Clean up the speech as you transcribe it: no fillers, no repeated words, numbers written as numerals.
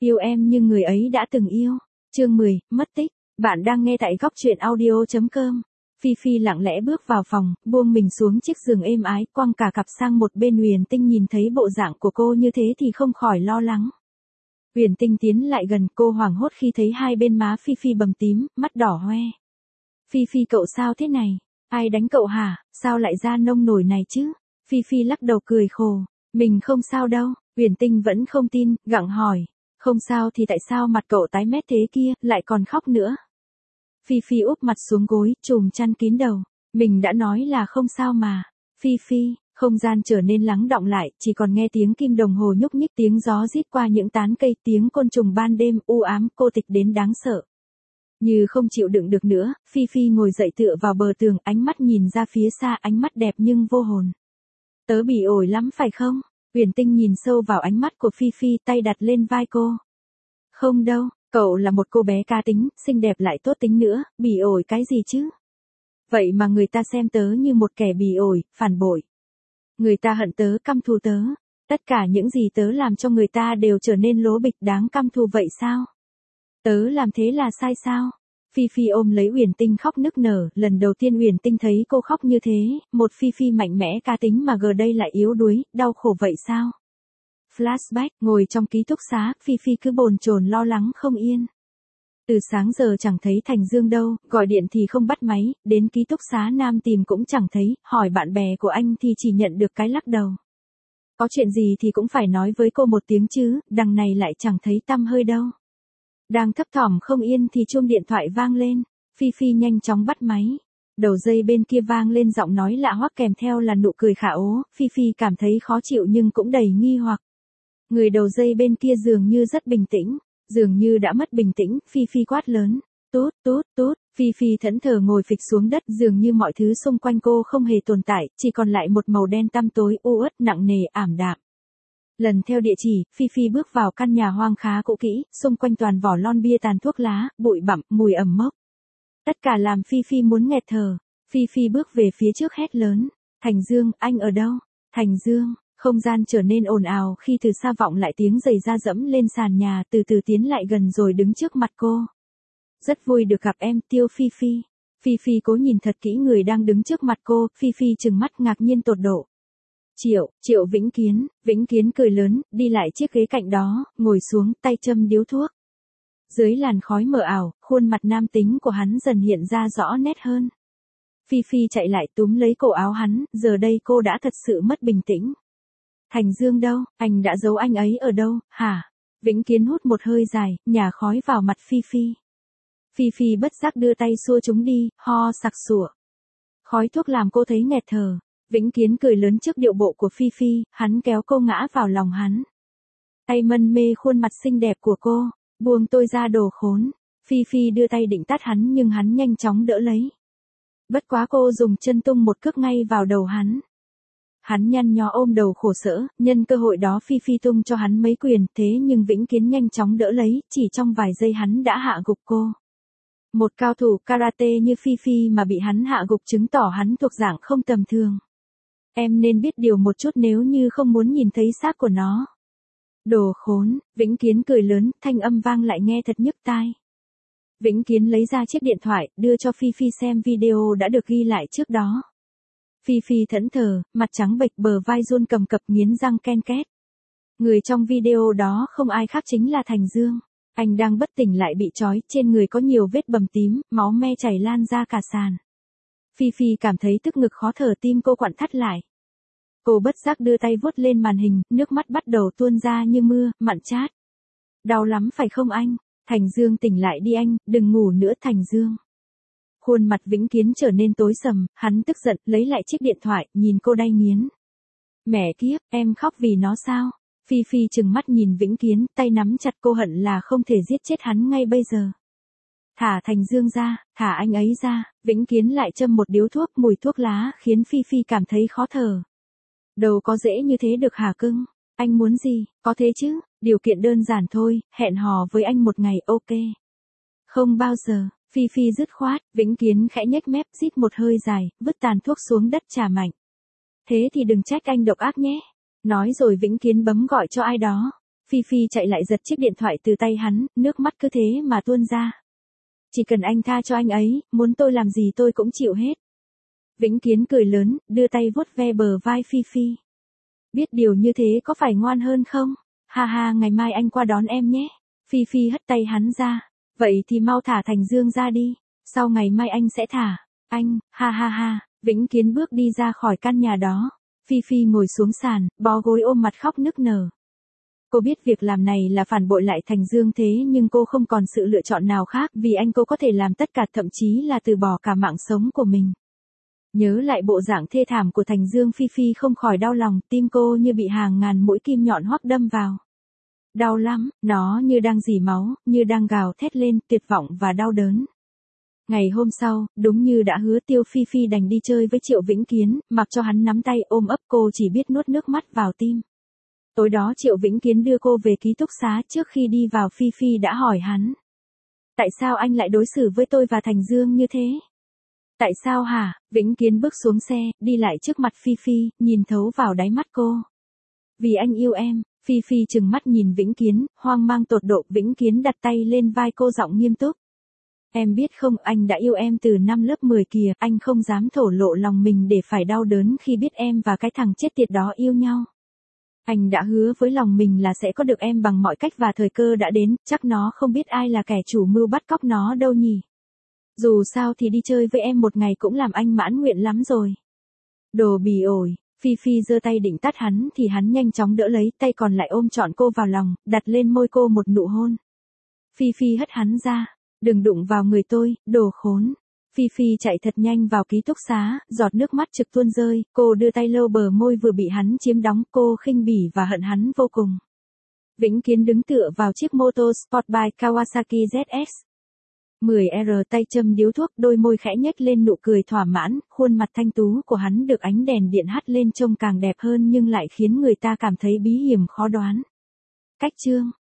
Yêu em như người ấy đã từng yêu. Chương 10, mất tích. Bạn đang nghe tại góc truyện audio.com. Phi Phi lặng lẽ bước vào phòng, buông mình xuống chiếc giường êm ái, quăng cả cặp sang một bên. Huyền Tinh nhìn thấy bộ dạng của cô như thế thì không khỏi lo lắng. Huyền Tinh tiến lại gần, cô hoảng hốt khi thấy hai bên má Phi Phi bầm tím, mắt đỏ hoe. Phi Phi, cậu sao thế này? Ai đánh cậu hả? Sao lại ra nông nổi này chứ? Phi Phi lắc đầu cười khổ. Mình không sao đâu. Huyền Tinh vẫn không tin, gặng hỏi. Không sao thì tại sao mặt cậu tái mét thế kia, lại còn khóc nữa? Phi Phi úp mặt xuống gối, trùm chăn kín đầu. Mình đã nói là không sao mà. Phi Phi, không gian trở nên lắng đọng lại, chỉ còn nghe tiếng kim đồng hồ nhúc nhích, tiếng gió rít qua những tán cây, tiếng côn trùng ban đêm u ám, cô tịch đến đáng sợ. Như không chịu đựng được nữa, Phi Phi ngồi dậy tựa vào bờ tường, ánh mắt nhìn ra phía xa, ánh mắt đẹp nhưng vô hồn. Tớ bị ổi lắm phải không? Huyền Tinh nhìn sâu vào ánh mắt của Phi Phi, tay đặt lên vai cô. Không đâu, cậu là một cô bé cá tính, xinh đẹp lại tốt tính nữa, bị ổi cái gì chứ? Vậy mà người ta xem tớ như một kẻ bị ổi, phản bội. Người ta hận tớ, căm thù tớ. Tất cả những gì tớ làm cho người ta đều trở nên lố bịch, đáng căm thù vậy sao? Tớ làm thế là sai sao? Phi Phi ôm lấy Huyền Tinh khóc nức nở, lần đầu tiên Huyền Tinh thấy cô khóc như thế, một Phi Phi mạnh mẽ cá tính mà giờ đây lại yếu đuối, đau khổ vậy sao? Flashback, ngồi trong ký túc xá, Phi Phi cứ bồn chồn lo lắng không yên. Từ sáng giờ chẳng thấy Thành Dương đâu, gọi điện thì không bắt máy, đến ký túc xá Nam tìm cũng chẳng thấy, hỏi bạn bè của anh thì chỉ nhận được cái lắc đầu. Có chuyện gì thì cũng phải nói với cô một tiếng chứ, đằng này lại chẳng thấy tăm hơi đâu. Đang thấp thỏm không yên thì chuông điện thoại vang lên, Phi Phi nhanh chóng bắt máy. Đầu dây bên kia vang lên giọng nói lạ hoắc kèm theo là nụ cười khả ố, Phi Phi cảm thấy khó chịu nhưng cũng đầy nghi hoặc. Người đầu dây bên kia dường như rất bình tĩnh, dường như đã mất bình tĩnh, Phi Phi quát lớn, tút tút tút, Phi Phi thẫn thờ ngồi phịch xuống đất, dường như mọi thứ xung quanh cô không hề tồn tại, chỉ còn lại một màu đen tăm tối, u uất, nặng nề, ảm đạm. Lần theo địa chỉ, Phi Phi bước vào căn nhà hoang khá cũ kỹ, xung quanh toàn vỏ lon bia tàn thuốc lá, bụi bặm, mùi ẩm mốc. Tất cả làm Phi Phi muốn nghẹt thở. Phi Phi bước về phía trước hét lớn, Thành Dương, anh ở đâu? Thành Dương, không gian trở nên ồn ào khi từ xa vọng lại tiếng giày da dẫm lên sàn nhà, từ từ tiến lại gần rồi đứng trước mặt cô. Rất vui được gặp em, Tiêu Phi Phi. Phi Phi cố nhìn thật kỹ người đang đứng trước mặt cô, Phi Phi trừng mắt ngạc nhiên tột độ. Triệu Vĩnh Kiến cười lớn, đi lại chiếc ghế cạnh đó, ngồi xuống, tay châm điếu thuốc. Dưới làn khói mờ ảo, khuôn mặt nam tính của hắn dần hiện ra rõ nét hơn. Phi Phi chạy lại túm lấy cổ áo hắn, giờ đây cô đã thật sự mất bình tĩnh. Thành Dương đâu, anh đã giấu anh ấy ở đâu, hả? Vĩnh Kiến hút một hơi dài, nhả khói vào mặt Phi Phi. Phi Phi bất giác đưa tay xua chúng đi, ho sặc sụa. Khói thuốc làm cô thấy nghẹt thở. Vĩnh Kiến cười lớn trước điệu bộ của Phi Phi, hắn kéo cô ngã vào lòng hắn. Tay mân mê khuôn mặt xinh đẹp của cô, buông tôi ra đồ khốn. Phi Phi đưa tay định tát hắn nhưng hắn nhanh chóng đỡ lấy. Bất quá cô dùng chân tung một cước ngay vào đầu hắn. Hắn nhăn nhó ôm đầu khổ sở, nhân cơ hội đó Phi Phi tung cho hắn mấy quyền, thế nhưng Vĩnh Kiến nhanh chóng đỡ lấy, chỉ trong vài giây hắn đã hạ gục cô. Một cao thủ karate như Phi Phi mà bị hắn hạ gục chứng tỏ hắn thuộc dạng không tầm thường. Em nên biết điều một chút nếu như không muốn nhìn thấy xác của nó. Đồ khốn, Vĩnh Kiến cười lớn, thanh âm vang lại nghe thật nhức tai. Vĩnh Kiến lấy ra chiếc điện thoại, đưa cho Phi Phi xem video đã được ghi lại trước đó. Phi Phi thẫn thờ, mặt trắng bệch, bờ vai run cầm cập, nghiến răng ken két. Người trong video đó không ai khác chính là Thành Dương. Anh đang bất tỉnh lại bị trói, trên người có nhiều vết bầm tím, máu me chảy lan ra cả sàn. Phi Phi cảm thấy tức ngực khó thở, tim cô quặn thắt lại. Cô bất giác đưa tay vuốt lên màn hình, nước mắt bắt đầu tuôn ra như mưa, mặn chát. Đau lắm phải không anh? Thành Dương tỉnh lại đi anh, đừng ngủ nữa Thành Dương. Khuôn mặt Vĩnh Kiến trở nên tối sầm, hắn tức giận, lấy lại chiếc điện thoại, nhìn cô đay nghiến. Mẹ kiếp, em khóc vì nó sao? Phi Phi trừng mắt nhìn Vĩnh Kiến, tay nắm chặt, cô hận là không thể giết chết hắn ngay bây giờ. Thả Thành Dương ra, thả anh ấy ra. Vĩnh Kiến lại châm một điếu thuốc, mùi thuốc lá khiến Phi Phi cảm thấy khó thở. Đâu có dễ như thế được hả cưng? Anh muốn gì? Có thế chứ, điều kiện đơn giản thôi, hẹn hò với anh một ngày, ok. Không bao giờ. Phi Phi dứt khoát. Vĩnh Kiến khẽ nhếch mép, rít một hơi dài, vứt tàn thuốc xuống đất chà mạnh. Thế thì đừng trách anh độc ác nhé. Nói rồi Vĩnh Kiến bấm gọi cho ai đó. Phi Phi chạy lại giật chiếc điện thoại từ tay hắn, nước mắt cứ thế mà tuôn ra. Chỉ cần anh tha cho anh ấy, muốn tôi làm gì tôi cũng chịu hết. Vĩnh Kiến cười lớn, đưa tay vuốt ve bờ vai Phi Phi. Biết điều như thế có phải ngoan hơn không? Ha ha, ngày mai anh qua đón em nhé. Phi Phi hất tay hắn ra. Vậy thì mau thả Thành Dương ra đi. Sau ngày mai anh sẽ thả. Anh, ha ha ha. Vĩnh Kiến bước đi ra khỏi căn nhà đó. Phi Phi ngồi xuống sàn, bó gối ôm mặt khóc nức nở. Cô biết việc làm này là phản bội lại Thành Dương thế nhưng cô không còn sự lựa chọn nào khác vì anh cô có thể làm tất cả thậm chí là từ bỏ cả mạng sống của mình. Nhớ lại bộ dạng thê thảm của Thành Dương, Phi Phi không khỏi đau lòng, tim cô như bị hàng ngàn mũi kim nhọn hoắc đâm vào. Đau lắm, nó như đang rỉ máu, như đang gào thét lên, tuyệt vọng và đau đớn. Ngày hôm sau, đúng như đã hứa, Tiêu Phi Phi đành đi chơi với Triệu Vĩnh Kiến, mặc cho hắn nắm tay ôm ấp, cô chỉ biết nuốt nước mắt vào tim. Tối đó Triệu Vĩnh Kiến đưa cô về ký túc xá, trước khi đi vào Phi Phi đã hỏi hắn. Tại sao anh lại đối xử với tôi và Thành Dương như thế? Tại sao hả? Vĩnh Kiến bước xuống xe, đi lại trước mặt Phi Phi, nhìn thấu vào đáy mắt cô. Vì anh yêu em. Phi Phi trừng mắt nhìn Vĩnh Kiến, hoang mang tột độ. Vĩnh Kiến đặt tay lên vai cô, giọng nghiêm túc. Em biết không, anh đã yêu em từ năm lớp 10 kìa, anh không dám thổ lộ lòng mình để phải đau đớn khi biết em và cái thằng chết tiệt đó yêu nhau. Anh đã hứa với lòng mình là sẽ có được em bằng mọi cách và thời cơ đã đến, chắc nó không biết ai là kẻ chủ mưu bắt cóc nó đâu nhỉ. Dù sao thì đi chơi với em một ngày cũng làm anh mãn nguyện lắm rồi. Đồ bỉ ổi. Phi Phi giơ tay định tát hắn thì hắn nhanh chóng đỡ lấy, tay còn lại ôm trọn cô vào lòng, đặt lên môi cô một nụ hôn. Phi Phi hất hắn ra. Đừng đụng vào người tôi, đồ khốn. Phi Phi chạy thật nhanh vào ký túc xá, giọt nước mắt trực tuôn rơi, cô đưa tay lau bờ môi vừa bị hắn chiếm đóng, cô khinh bỉ và hận hắn vô cùng. Vĩnh Kiến đứng tựa vào chiếc mô tô Sport Bike Kawasaki ZS 10R, tay châm điếu thuốc, đôi môi khẽ nhếch lên nụ cười thỏa mãn, khuôn mặt thanh tú của hắn được ánh đèn điện hắt lên trông càng đẹp hơn nhưng lại khiến người ta cảm thấy bí hiểm khó đoán. Cách chương